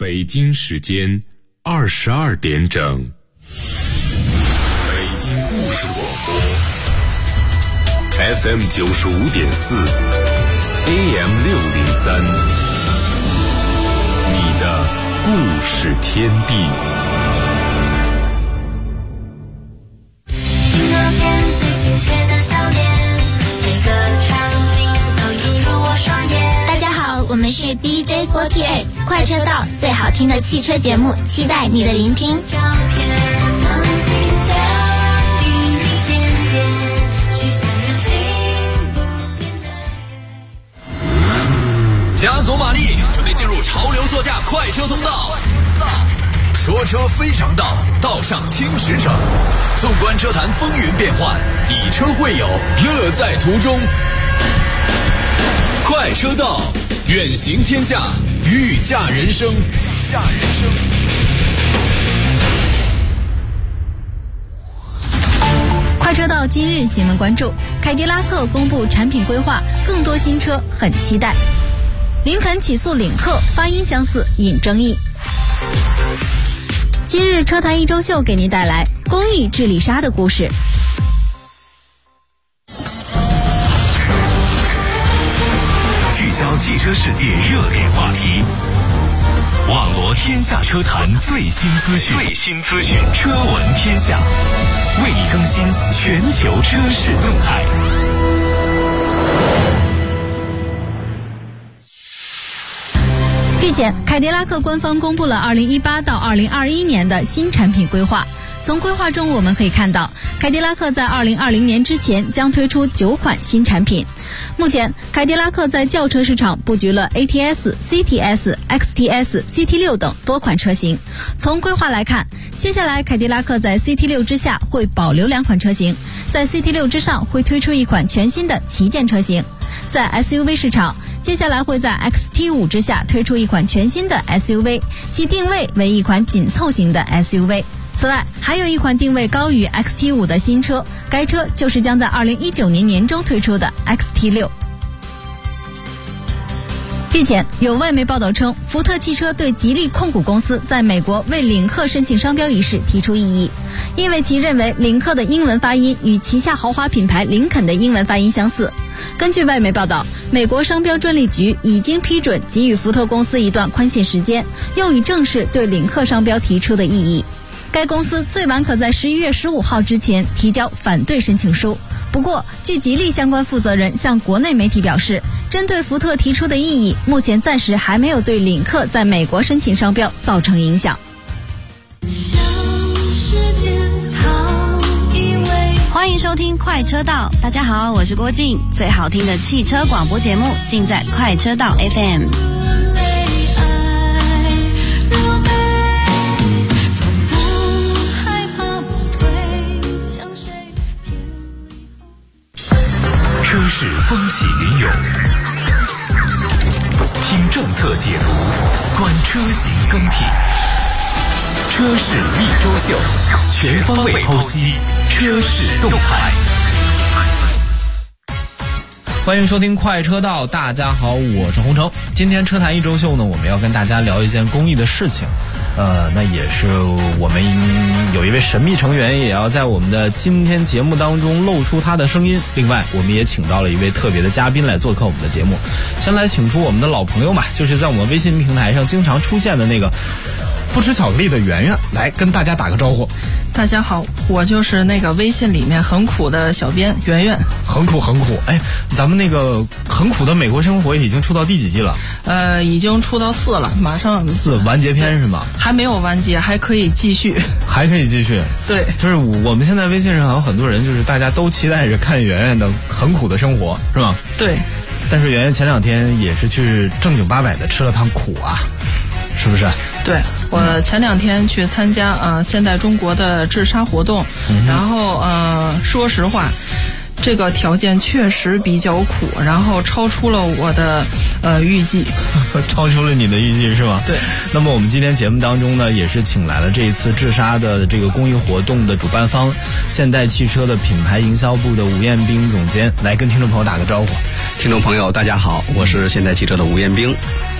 北京时间22点整，北京故事广播 FM 95.4 AM 603，你的故事天地。 听得见最亲切的笑脸，每个场景都映入我双眼。 大家好，我们是 DJ48 快车道，最好听的汽车节目，期待你的聆听。 加足马力，准备进入潮流座驾快车通道。说车非常道，道上听实诚。纵观车坛风云变幻，以车会友，乐在途中。快车道，远行天下，御驾人生。 快车道今日新闻关注：凯迪拉克公布产品规划，更多新车很期待。林肯起诉领克，发音相似引争议。今日车坛一周秀给您带来公益治理沙的故事。 聚焦汽车世界热点话题，网罗天下车坛最新资讯，车闻天下，为你更新全球车市动态。 日前，凯迪拉克官方公布了2018到2021年的新产品规划。从规划中我们可以看到，凯迪拉克在2020年之前将推出9款新产品。目前，凯迪拉克在轿车市场布局了 ATS、CTS、XTS、CT6 等多款车型。从规划来看，接下来凯迪拉克在 CT6 之下会保留2款车型，在 CT6 之上会推出一款全新的旗舰车型。在 SUV 市场，接下来会在 XT5 之下推出一款全新的 SUV， 其定位为一款紧凑型的 SUV。此外，还有一款定位高于 XT5 的新车，该车就是将在2019年年中推出的 XT6。日前，有外媒报道称，福特汽车对吉利控股公司在美国为领克申请商标一事提出异议，因为其认为领克的英文发音与旗下豪华品牌林肯的英文发音相似。根据外媒报道，美国商标专利局已经批准给予福特公司一段宽限时间，用以正视对领克商标提出的异议。该公司最晚可在11月15号之前提交反对申请书。不过，据吉利相关负责人向国内媒体表示，针对福特提出的异议，目前暂时还没有对领克在美国申请商标造成影响。欢迎收听快车道，大家好，我是郭静，最好听的汽车广播节目尽在快车道 FM。 车市风起云涌，听政策解读，观车型更替。车市一周秀，全方位剖析车市动态。 欢迎收听快车道，大家好，我是洪城。今天车坛一周秀呢，我们要跟大家聊一件公益的事情。那也是我们有一位神秘成员也要在我们的今天节目当中露出他的声音。另外，我们也请到了一位特别的嘉宾来做客我们的节目。先来请出我们的老朋友嘛，就是在我们微信平台上经常出现的那个不吃巧克力的圆圆，来跟大家打个招呼。 大家好，我就是那个微信里面很苦的小编圆圆。 很苦，哎，咱们那个很苦的美国生活已经出到第几季了？ 已经出到4了，马上 4完结篇是吗？ 还没有完结，还可以继续。对， 就是我们现在微信上有很多人，就是大家都期待着看圆圆的很苦的生活，是吗？ 对。 但是圆圆前2天也是去正经八百的吃了趟苦啊，是不是？ 对，我前2天去参加现代中国的治沙活动，然后说实话，这个条件确实比较苦，然后超出了我的预计。 超出了你的预计是吗？ 对。 那么我们今天节目当中呢，也是请来了这一次治沙的这个公益活动的主办方现代汽车的品牌营销部的吴彦兵总监，来跟听众朋友打个招呼。 听众朋友大家好，我是现代汽车的吴彦兵。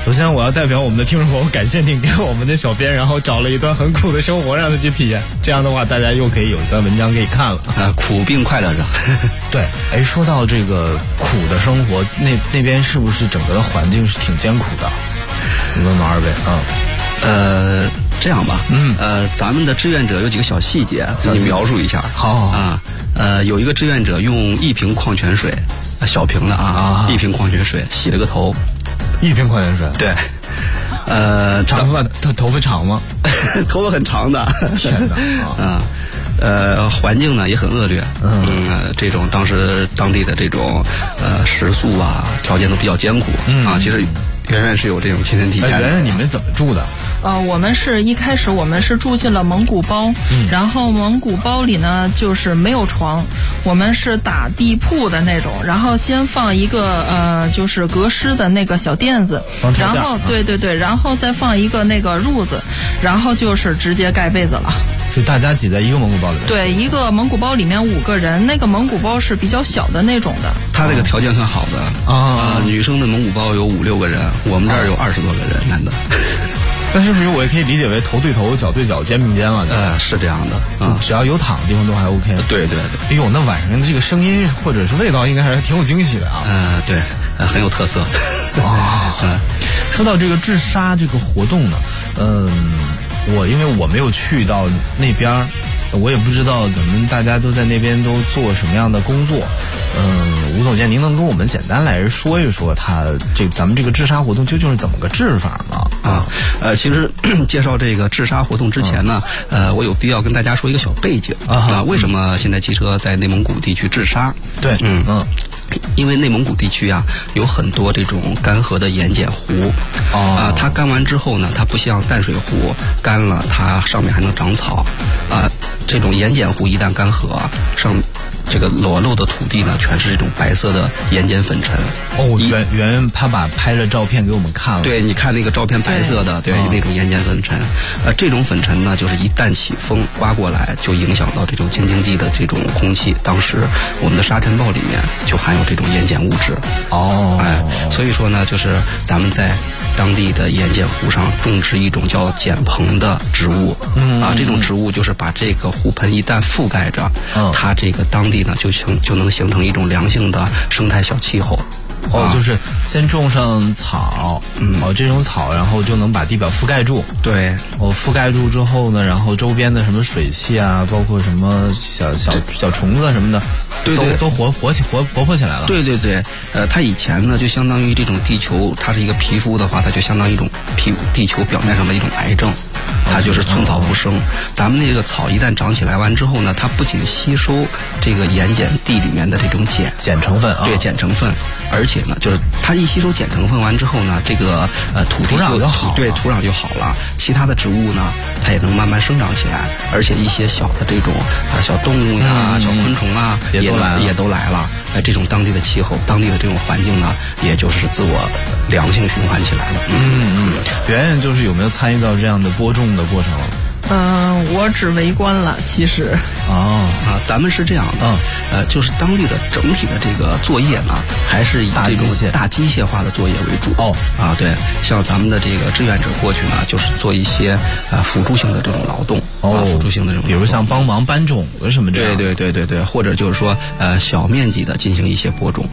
首先，我要代表我们的听众朋友感谢您给我们的小编，然后找了一段很苦的生活让他去体验。这样的话，大家又可以有一段文章可以看了。 苦并快乐着。 对，哎，说到这个苦的生活，那边是不是整个的环境是挺艰苦的？我问问二位， 这样吧，咱们的志愿者有几个小细节，给你描述一下。 好有一个志愿者用1瓶矿泉水，小瓶的1瓶矿泉水洗了个头。 1瓶矿泉水？ 对。 长发头发长吗？ 头发很长的。 天哪！ 环境呢也很恶劣。这种当时当地的这种食宿啊，条件都比较艰苦。其实圆圆是有这种亲身体验的。 圆圆，你们怎么住的？ 我们是一开始我们是住进了蒙古包，然后蒙古包里呢就是没有床，我们是打地铺的那种，然后先放一个就是隔湿的那个小垫子，然后对，然后再放一个那个褥子，然后就是直接盖被子了。 就大家挤在一个蒙古包里面？ 对，一个蒙古包里面5个人，那个蒙古包是比较小的那种的。 他这个条件算好的女生的蒙古包有5-6个人，我们这儿有20多个人男的。 那是不是我也可以理解为头对头、脚对脚、肩并肩了？ 是这样的。 只要有躺的地方都还 OK。 对。 哎呦，那晚上的这个声音或者是味道应该还是挺有惊喜的啊。 对，很有特色。 说到这个治沙这个活动呢，因为我没有去到那边，我也不知道咱们大家都在那边都做什么样的工作。吴总监，您能跟我们简单来说一说咱们这个治沙活动究竟是怎么个治法吗？ 其实介绍这个治沙活动之前呢，我有必要跟大家说一个小背景为什么现代汽车在内蒙古地区治沙？ 对， 因为内蒙古地区啊有很多这种干涸的盐碱湖它干完之后呢，它不像淡水湖干了它上面还能长草这种盐碱湖一旦干涸上这个裸露的土地呢，全是这种白色的盐碱粉尘。 圆他拍了照片给我们看了。 对，你看那个照片，白色的，对，那种盐碱粉尘。这种粉尘呢，就是一旦起风刮过来，就影响到这种京津冀的这种空气。当时我们的沙尘暴里面就含有这种盐碱物质。所以说呢，就是咱们在当地的盐碱湖上种植一种叫碱蓬的植物。这种植物就是把这个湖盆一旦覆盖着，它这个当地呢就能形成一种良性的生态小气候。 就是先种上草，这种草然后就能把地表覆盖住。 对， 覆盖住之后呢，然后周边的什么水汽啊，包括什么小虫子什么的，都活泼起来了。 对，它以前呢就相当于这种地球，它是一个皮肤的话，它就相当于一种地球表面上的一种癌症。它就是寸草不生。咱们那个草一旦长起来完之后呢，它不仅吸收这个盐碱地里面的这种碱成分对，碱成分，而且呢，就是它一吸收碱成分完之后呢，这个土壤就好了。 对，土壤就好了。其他的植物呢，它也能慢慢生长起来，而且一些小的这种小动物呀、小昆虫啊，也都来了。这种当地的气候、当地的这种环境呢，也就是自我良性循环起来了。 圆圆就是有没有参与到这样的播种的过程？ 我只围观了，其实。 咱们是这样的，就是当地的整体的这个作业呢，还是以这种大机械化的作业为主。对，像咱们的这个志愿者过去呢，就是做一些辅助性的这种劳动。辅助性的这种， 比如像帮忙搬种子什么这样。 对，或者就是说小面积的进行一些播种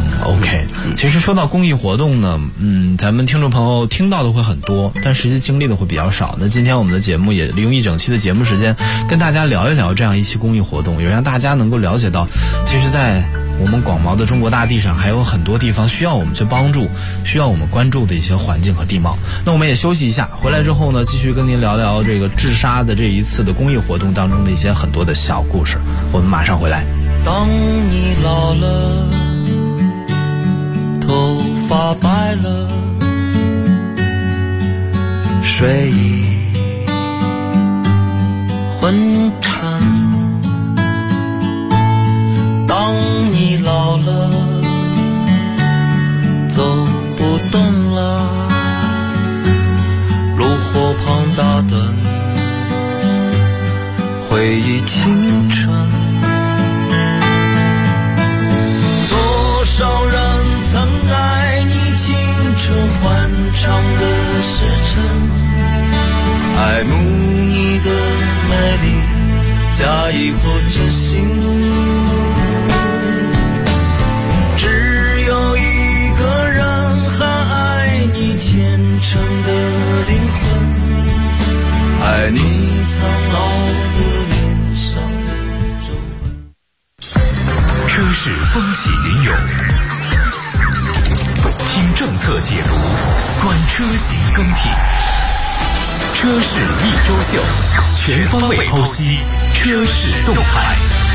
OK，其实说到公益活动呢，咱们听众朋友听到的会很多，但实际经历的会比较少。那今天我们的节目也利用一整期的节目时间，跟大家聊一聊这样一期公益活动，也让大家能够了解到，其实在我们广袤的中国大地上，还有很多地方需要我们去帮助，需要我们关注的一些环境和地貌。那我们也休息一下，回来之后呢，继续跟您聊聊这个治沙的这一次的公益活动当中的一些很多的小故事。我们马上回来。 当你老了，头发白了，睡意昏沉，当你老了，走不动了，炉火旁打盹，回忆青春。多少人曾爱你青春欢畅爱慕你的美丽，假意或真心。只有一个人还爱你虔诚的灵魂，爱你苍老的脸上的皱纹。 车市风起云涌，听政策解读，观车型更替。车市一周秀，全方位剖析车市动态。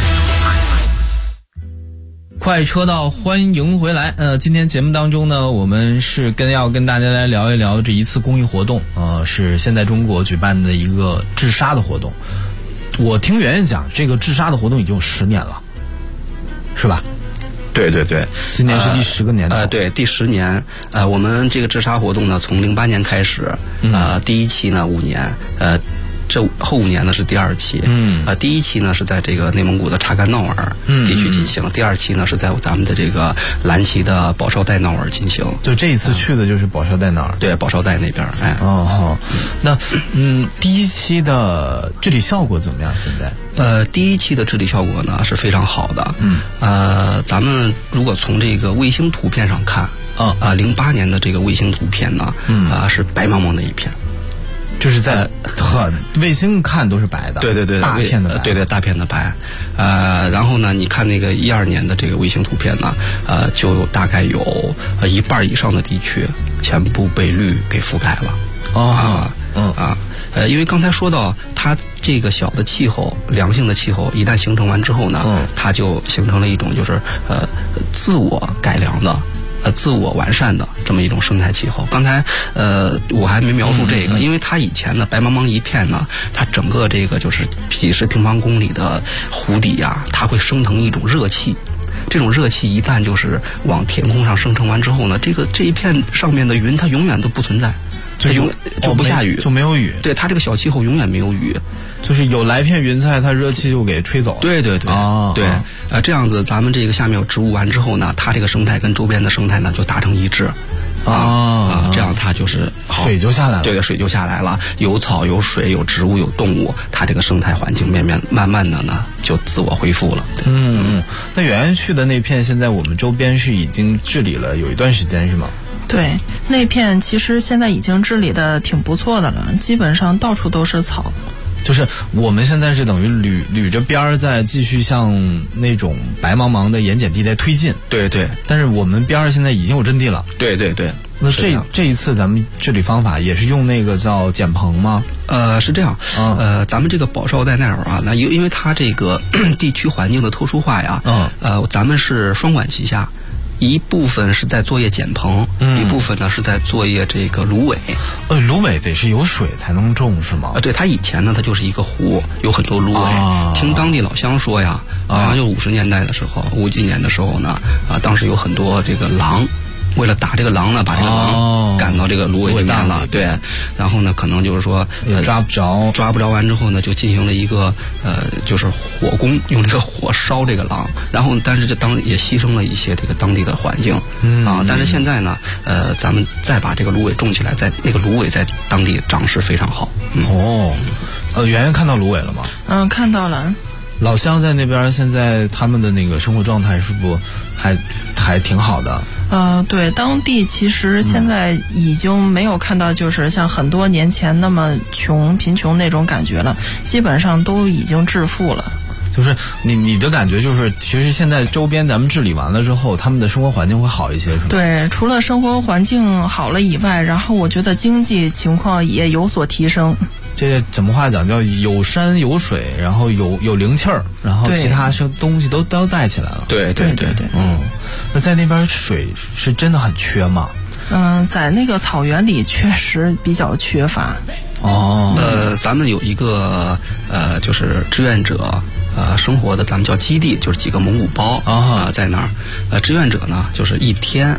快车道，欢迎回来。今天节目当中呢，我们是要跟大家来聊一聊这一次公益活动，是现在中国举办的一个治沙的活动。我听圆圆讲，这个治沙的活动已经有10年了，是吧？ 对对对， 今年是第10个年头。 对，第10年。我们这个治沙活动呢，从08年开始，第1期呢5年，这后5年呢是第2期。第1期呢是在这个内蒙古的察干闹尔地区进行，第2期呢是在咱们的这个蓝旗的保梢带闹尔进行。 就这一次去的就是保梢带闹尔。 对，保梢带那边。 那第1期的治理效果怎么样？现在？ 第1期的治理效果呢是非常好的。咱们如果从这个卫星图片上看，08年的这个卫星图片呢，是白茫茫的一片。 就是在卫星看都是白的， 对对对， 大片的白， 对对，大片的白。然后呢，你看那个12年的这个卫星图片呢，就大概有1半以上的地区全部被绿给覆盖了。因为刚才说到它这个小的气候，良性的气候一旦形成完之后呢，它就形成了一种就是自我改良的。自我完善的这么一种生态气候。刚才我还没描述这个，因为它以前呢白茫茫一片呢，它整个这个就是几十平方公里的湖底啊，它会升腾一种热气。这种热气一旦就是往天空上生成完之后呢，这一片上面的云它永远都不存在，就不下雨， 就没有雨。 对，它这个小气候永远没有雨。 就是有来片云彩，它热气就给吹走了。 对对对，这样子咱们这个下面有植物完之后呢，它这个生态跟周边的生态呢就达成一致。这样它就是水就下来了。 对，水就下来了，有草有水有植物有动物，它这个生态环境慢慢的呢就自我恢复了。 那圆圆去的那片，现在我们周边是已经治理了有一段时间是吗？ 对，那片其实现在已经治理的挺不错的了，基本上到处都是草。 就是我们现在是等于捋着边儿在继续向那种白茫茫的盐碱地带推进。 对对。 但是我们边儿现在已经有阵地了。 对对对。 那这一次咱们治理方法也是用那个叫碱棚吗？ 是这样。咱们这个保梢带耐尔啊，那因为它这个地区环境的特殊化呀，咱们是双管齐下。一部分是在作业碱棚，一部分呢是在作业这个芦苇。 芦苇得是有水才能种是吗？ 对，它以前呢它就是一个湖，有很多芦苇。听当地老乡说呀，好像就50年代的时候，50几年的时候呢，当时有很多这个狼。为了打这个狼呢，把这个狼赶到这个芦苇里面了，对，然后呢，可能就是说抓不着完之后呢，就进行了一个就是火攻，用这个火烧这个狼，然后但是也牺牲了一些这个当地的环境，但是现在呢，咱们再把这个芦苇种起来，在那个芦苇在当地长势非常好。 圆圆看到芦苇了吗？ 看到了。 老乡在那边，现在他们的那个生活状态是不还挺好的？ 对，当地其实现在已经没有看到就是像很多年前那么贫穷那种感觉了，基本上都已经致富了。 就是你的感觉就是，其实现在周边咱们治理完了之后，他们的生活环境会好一些，是吗？ 对，除了生活环境好了以外，然后我觉得经济情况也有所提升。 这怎么话讲叫有山有水，然后有灵气儿，然后其他东西都带起来了。 对对对对。 那在那边水是真的很缺吗？ 在那个草原里确实比较缺乏。 咱们有一个就是志愿者生活的，咱们叫基地，就是几个蒙古包在那儿。志愿者呢，就是一天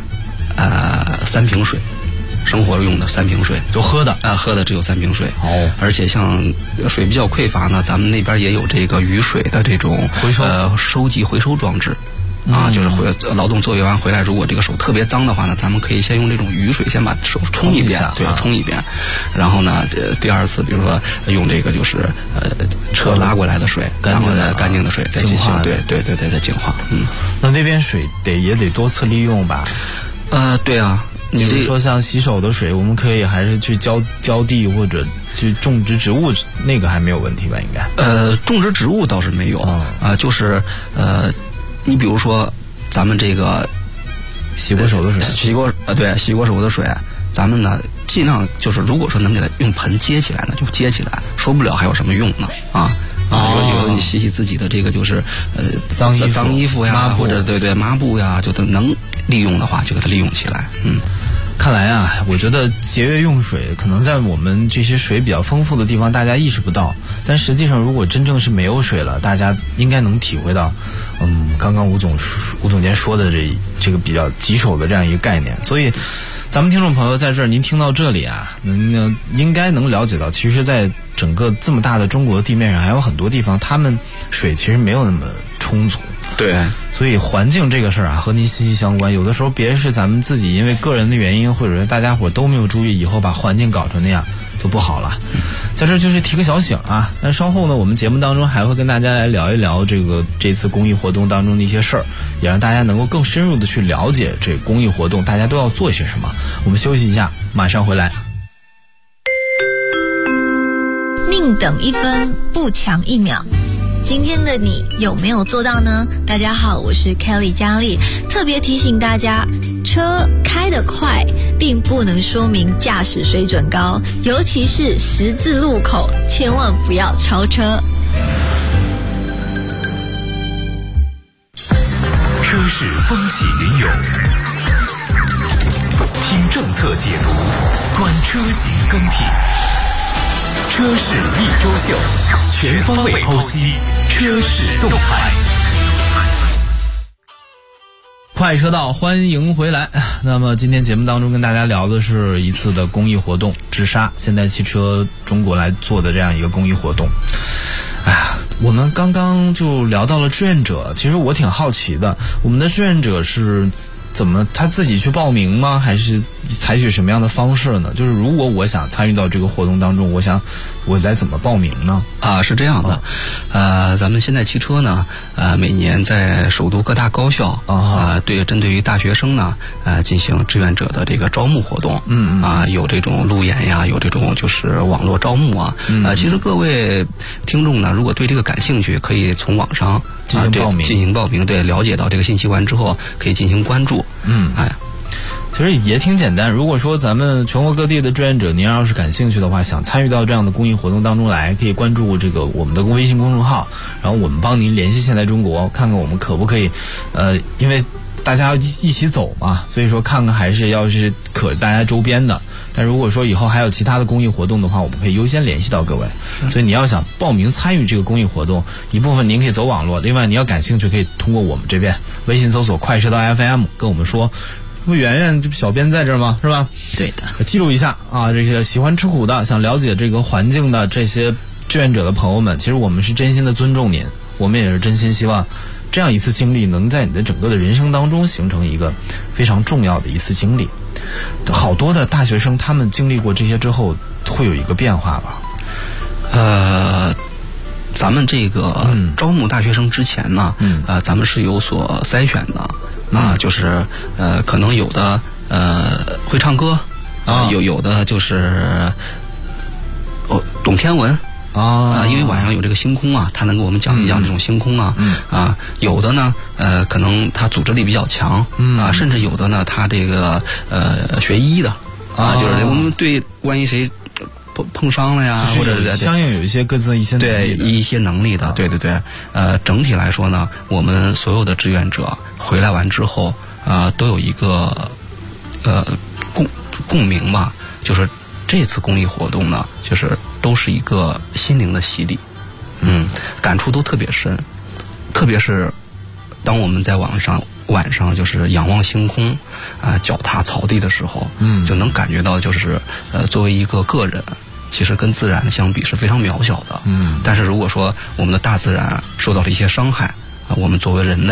3瓶水。生活用的3瓶水， 就喝的喝的只有3瓶水。而且像水比较匮乏呢，咱们那边也有这个雨水的这种回收收集回收装置。 啊，就是劳动作业完回来，如果这个手特别脏的话呢，咱们可以先用这种雨水先把手冲一遍，对，冲一遍，然后呢，第二次比如说用这个就是车拉过来的水，然后呢干净的水再进行对，再净化。 那边水也得多次利用吧？ 对啊。 比如说像洗手的水，我们可以还是去浇地或者去种植植物，那个还没有问题吧？应该。 种植植物倒是没有就是你比如说咱们这个洗过手的水， 洗过手的水，咱们呢尽量就是如果说能给它用盆接起来呢，就接起来，说不了还有什么用呢有的你洗自己的这个就是脏衣服呀，或者对抹布呀，就能利用的话就给它利用起来。 看来啊，我觉得节约用水可能在我们这些水比较丰富的地方大家意识不到，但实际上如果真正是没有水了，大家应该能体会到刚刚吴总监说的这个比较棘手的这样一个概念。所以咱们听众朋友在这儿您听到这里啊，应该能了解到，其实在整个这么大的中国地面上还有很多地方他们水其实没有那么充足。 对， 所以环境这个事儿啊和您息息相关，有的时候别是咱们自己因为个人的原因，或者是大家伙都没有注意，以后把环境搞成那样就不好了。在这儿就是提个小醒啊，那稍后呢我们节目当中还会跟大家来聊一聊这次公益活动当中的一些事儿，也让大家能够更深入的去了解这公益活动大家都要做些什么。我们休息一下，马上回来。 宁等一分，不强一秒。今天的你有没有做到呢？大家好，我是 Kelly 佳丽，特别提醒大家，车开得快并不能说明驾驶水准高，尤其是十字路口，千万不要超车。 车市风起云涌，听政策解读，观车型更替。车市一周秀，全方位剖析车市动态。 快车道，欢迎回来。那么今天节目当中跟大家聊的是一次的公益活动，直杀现代汽车中国来做的这样一个公益活动。我们刚刚就聊到了志愿者，其实我挺好奇的，我们的志愿者是怎么他自己去报名吗？还是采取什么样的方式呢？就是如果我想参与到这个活动当中，我来怎么报名呢？ 是这样的，咱们现代汽车呢，每年在首都各大高校针对于大学生呢，进行志愿者的这个招募活动。有这种路演呀，有这种就是网络招募啊。其实各位听众呢，如果对这个感兴趣，可以从网上进行报名，对，了解到这个信息完之后，可以进行关注。 其实也挺简单，如果说咱们全国各地的志愿者您要是感兴趣的话，想参与到这样的公益活动当中来，可以关注我们的微信公众号，然后我们帮您联系现代中国，看看我们可不可以因为大家一起走嘛，所以说看看还是要是可大家周边的。但如果说以后还有其他的公益活动的话，我们可以优先联系到各位。所以你要想报名参与这个公益活动，一部分您可以走网络，另外你要感兴趣可以通过我们这边微信搜索快车道 FM 跟我们说。不，圆圆这小编在这儿吗？是吧？ 对的。 记录一下啊，这些喜欢吃苦的、想了解这个环境的这些志愿者的朋友们，其实我们是真心的尊重您，我们也是真心希望这样一次经历能在你的整个的人生当中形成一个非常重要的一次经历。好多的大学生他们经历过这些之后，会有一个变化吧？ 咱们这个招募大学生之前呢，咱们是有所筛选的。就是可能有的会唱歌有的就是懂天文因为晚上有这个星空啊，他能给我们讲一讲这种星空有的呢可能他组织力比较强甚至有的呢他这个学医的就是我们对关于谁碰伤了呀，或者是相应有一些各自一些能力的，对，整体来说呢，我们所有的志愿者回来完之后，都有一个共鸣吧，就是这次公益活动呢，就是都是一个心灵的洗礼，感触都特别深，特别是当我们在晚上就是仰望星空，脚踏草地的时候，就能感觉到就是作为一个个人。其实跟自然相比是非常渺小的，但是如果说我们的大自然受到了一些伤害，我们作为人类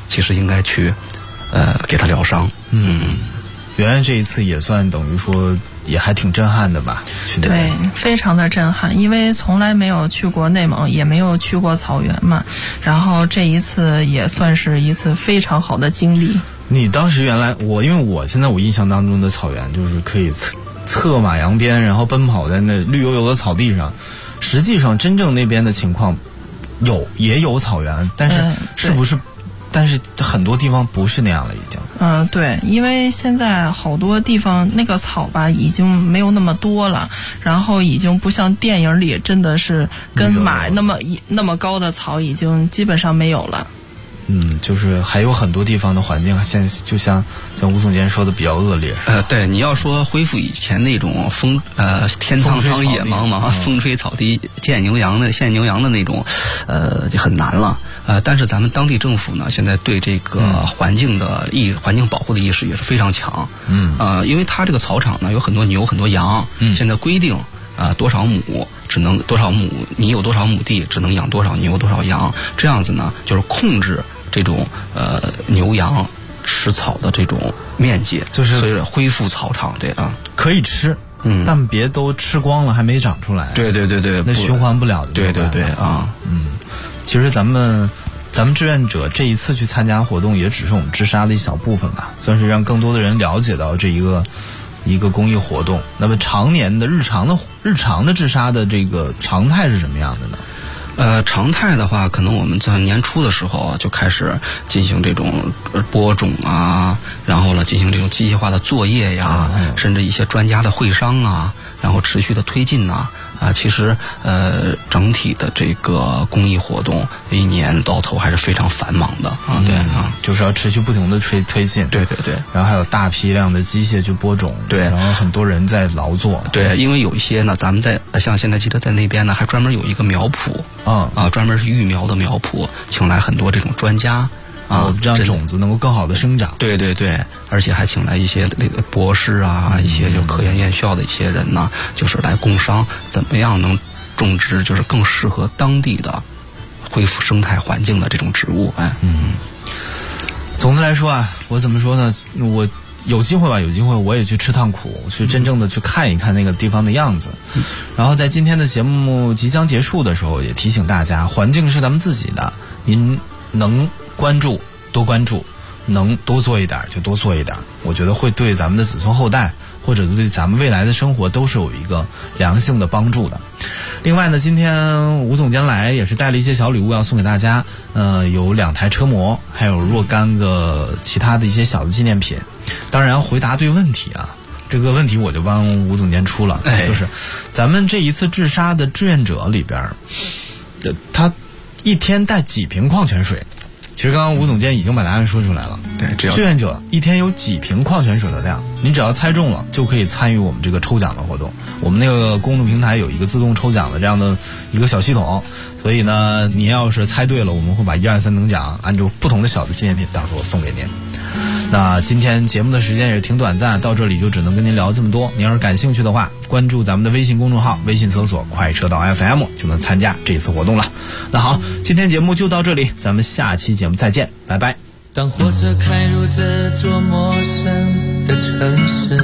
其实应该去给他疗伤。 圆圆这一次也算等于说也还挺震撼的吧？ 对，非常的震撼，因为从来没有去过内蒙，也没有去过草原嘛，然后这一次也算是一次非常好的经历。 你当时原来因为我现在我印象当中的草原就是可以策马扬鞭，然后奔跑在那绿油油的草地上，实际上真正那边的情况也有草原，但是是不是？但是很多地方不是那样了，已经。 对，因为现在好多地方那个草吧，已经没有那么多了，然后已经不像电影里真的是跟马那么高的草，已经基本上没有了。 就是还有很多地方的环境现在就像吴总监说的比较恶劣。 对，你要说恢复以前那种天苍苍野茫茫，风吹草低见牛羊的那种，就很难了。但是咱们当地政府呢，现在对这个环境保护的意识也是非常强。因为它这个草场呢有很多牛很多羊，现在规定多少亩你有多少亩地只能养多少牛多少羊，这样子呢就是控制这种牛羊吃草的这种面积， 就是所以恢复草场。对啊， 可以吃，但别都吃光了还没长出来。 对， 那循环不了的。 对啊。 其实咱们志愿者这一次去参加活动，也只是我们治沙的一小部分吧，算是让更多的人了解到这一个公益活动。那么常年的日常的治沙的这个常态是什么样的呢？ 常态的话，可能我们在年初的时候就开始进行这种播种啊，然后呢进行这种机械化的作业呀，甚至一些专家的会商啊，然后持续的推进呐。其实整体的这个公益活动一年到头还是非常繁忙的啊。对啊， 就是要持续不停的推进。 对， 然后还有大批量的机械去播种。 对， 然后很多人在劳作。 对，因为有一些呢，咱们像现在记得在那边呢，还专门有一个苗圃专门是育苗的苗圃，请来很多这种专家。 让种子能够更好的生长。 对，而且还请来一些那个博士啊，一些就科研院校的一些人呢，就是来共商怎么样能种植就是更适合当地的恢复生态环境的这种植物。 总的来说啊，我怎么说呢？我有机会我也去吃趟苦，去真正的去看一看那个地方的样子。然后在今天的节目即将结束的时候，也提醒大家，环境是咱们自己的，您能关注多关注，能多做一点就多做一点，我觉得会对咱们的子孙后代或者对咱们未来的生活都是有一个良性的帮助的。另外呢，今天吴总监来也是带了一些小礼物要送给大家，有2台车模，还有若干个其他的一些小的纪念品。当然回答对问题啊，这个问题我就帮吴总监出了，就是咱们这一次治沙的志愿者里边，他一天带几瓶矿泉水？其实刚刚吴总监已经把答案说出来了。 对， 志愿者一天有几瓶矿泉水的量，你只要猜中了，就可以参与我们这个抽奖的活动。我们那个公众平台有一个自动抽奖的这样的一个小系统，所以呢，你要是猜对了，我们会把1、2、3等奖按照不同的小的纪念品，到时候送给您。那今天节目的时间也是挺短暂，到这里就只能跟您聊这么多。您要是感兴趣的话，关注咱们的微信公众号，微信搜索快车道 FM 就能参加这次活动了。那好，今天节目就到这里，咱们下期节目再见，拜拜。 当火车开入这座陌生的城市，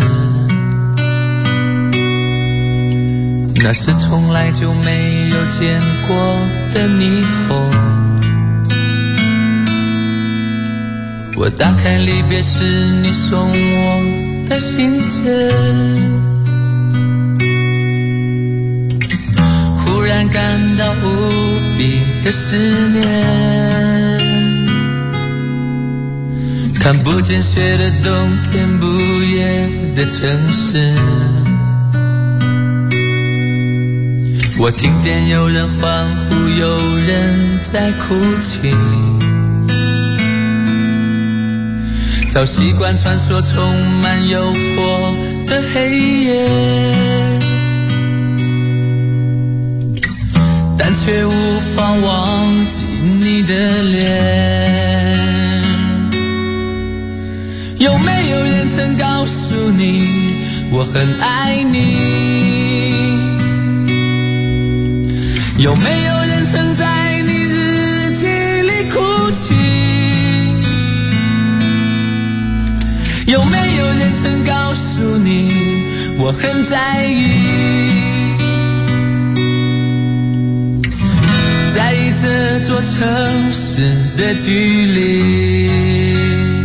那是从来就没有见过的霓虹。我打开离别时你送我的信件，忽然感到无比的思念，看不见雪的冬天，不夜的城市，我听见有人欢呼，有人在哭泣，早习惯穿梭充满诱惑的黑夜，但却无法忘记你的脸。有没有人曾告诉你我很爱你？有没有人曾在你日记里哭泣？ 有没有人曾告诉你我很在意，在意这座城市的距离。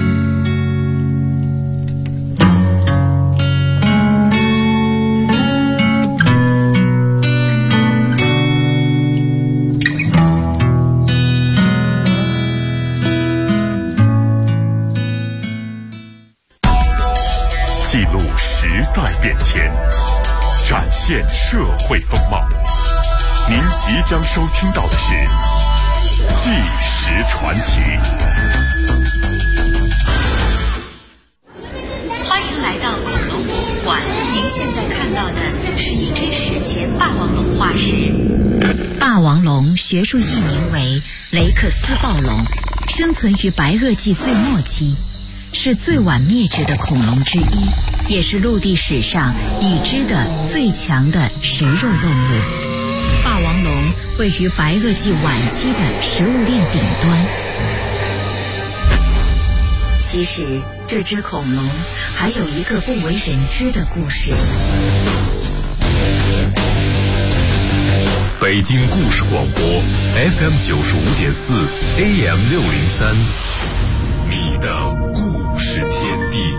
记录时代变迁，展现社会风貌。您即将收听到的是《纪实传奇》。 欢迎来到恐龙博物馆，您现在看到的是一只史前霸王龙化石。霸王龙学术译名为雷克斯暴龙，生存于白垩纪最末期，是最晚灭绝的恐龙之一，也是陆地史上已知的最强的食肉动物。霸王龙位于白垩纪晚期的食物链顶端。其实，这只恐龙还有一个不为人知的故事。 北京故事广播 FM 95.4 AM 603，你的故事天地。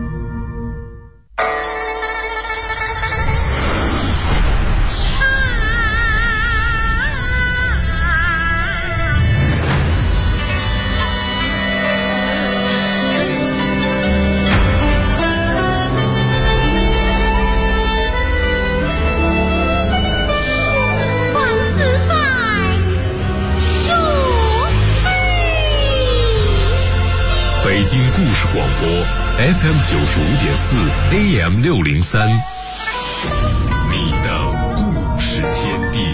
北京故事广播 FM 95.4 AM 603，你的故事天地。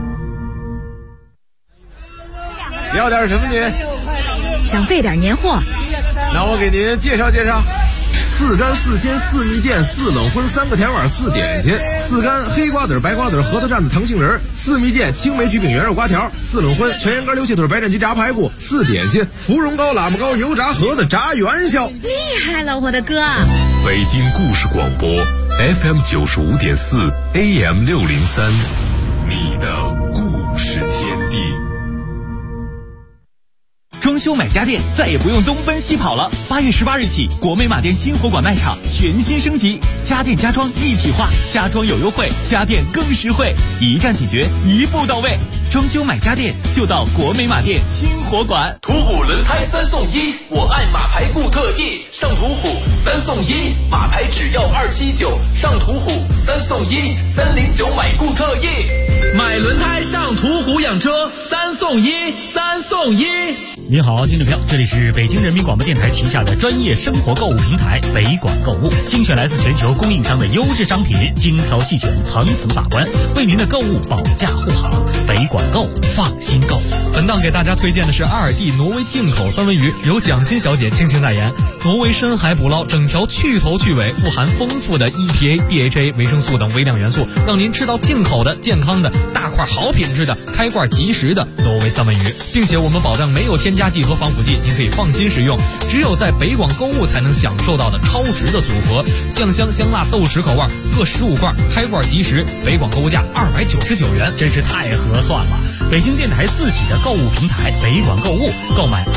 要点什么您？ 想备点年货。 那我给您介绍介绍。4干4鲜4蜜饯4冷荤3个甜碗4点心，4干黑瓜子白瓜子核桃蘸子糖杏仁，4蜜饯青梅焗饼圆肉瓜条，4冷荤全羊肝溜气腿白斩鸡炸排骨，4点心芙蓉糕喇嘛糕油炸盒子炸元宵。 厉害了，我的哥！ 北京故事广播 FM 95.4 AM 603，你的故事天地。 装修买家电再也不用东奔西跑了。8月18日起，国美马店新火馆卖场全新升级，家电家装一体化，家装有优惠，家电更实惠，一站解决，一步到位。装修买家电就到国美马店新火馆。 途虎轮胎3送1，我爱马牌固特异，上途虎3送1，马牌只要279，上途虎3送1，309买固特异，买轮胎上途虎养车3送1，3送1。 您好，听众朋友，这里是北京人民广播电台旗下的专业生活购物平台北广购物，精选来自全球供应商的优质商品，精挑细选，层层把关，为您的购物保驾护航。北广购，放心购。 本档给大家推荐的是阿尔蒂挪威进口三文鱼，由蒋欣小姐倾情代言。挪威深海捕捞，整条去头去尾，富含丰富的 EPA、DHA、维生素等微量元素，让您吃到进口的、健康的、大块好品质的、开罐即食的挪威三文鱼，并且我们保证没有添加剂和防腐剂，您可以放心食用。只有在北广购物才能享受到的超值的组合，酱香、香辣、豆豉口味各15罐，开罐即食，北广购物价299元， 真是太合算了。北京电台自己的购物平台北广购物，购买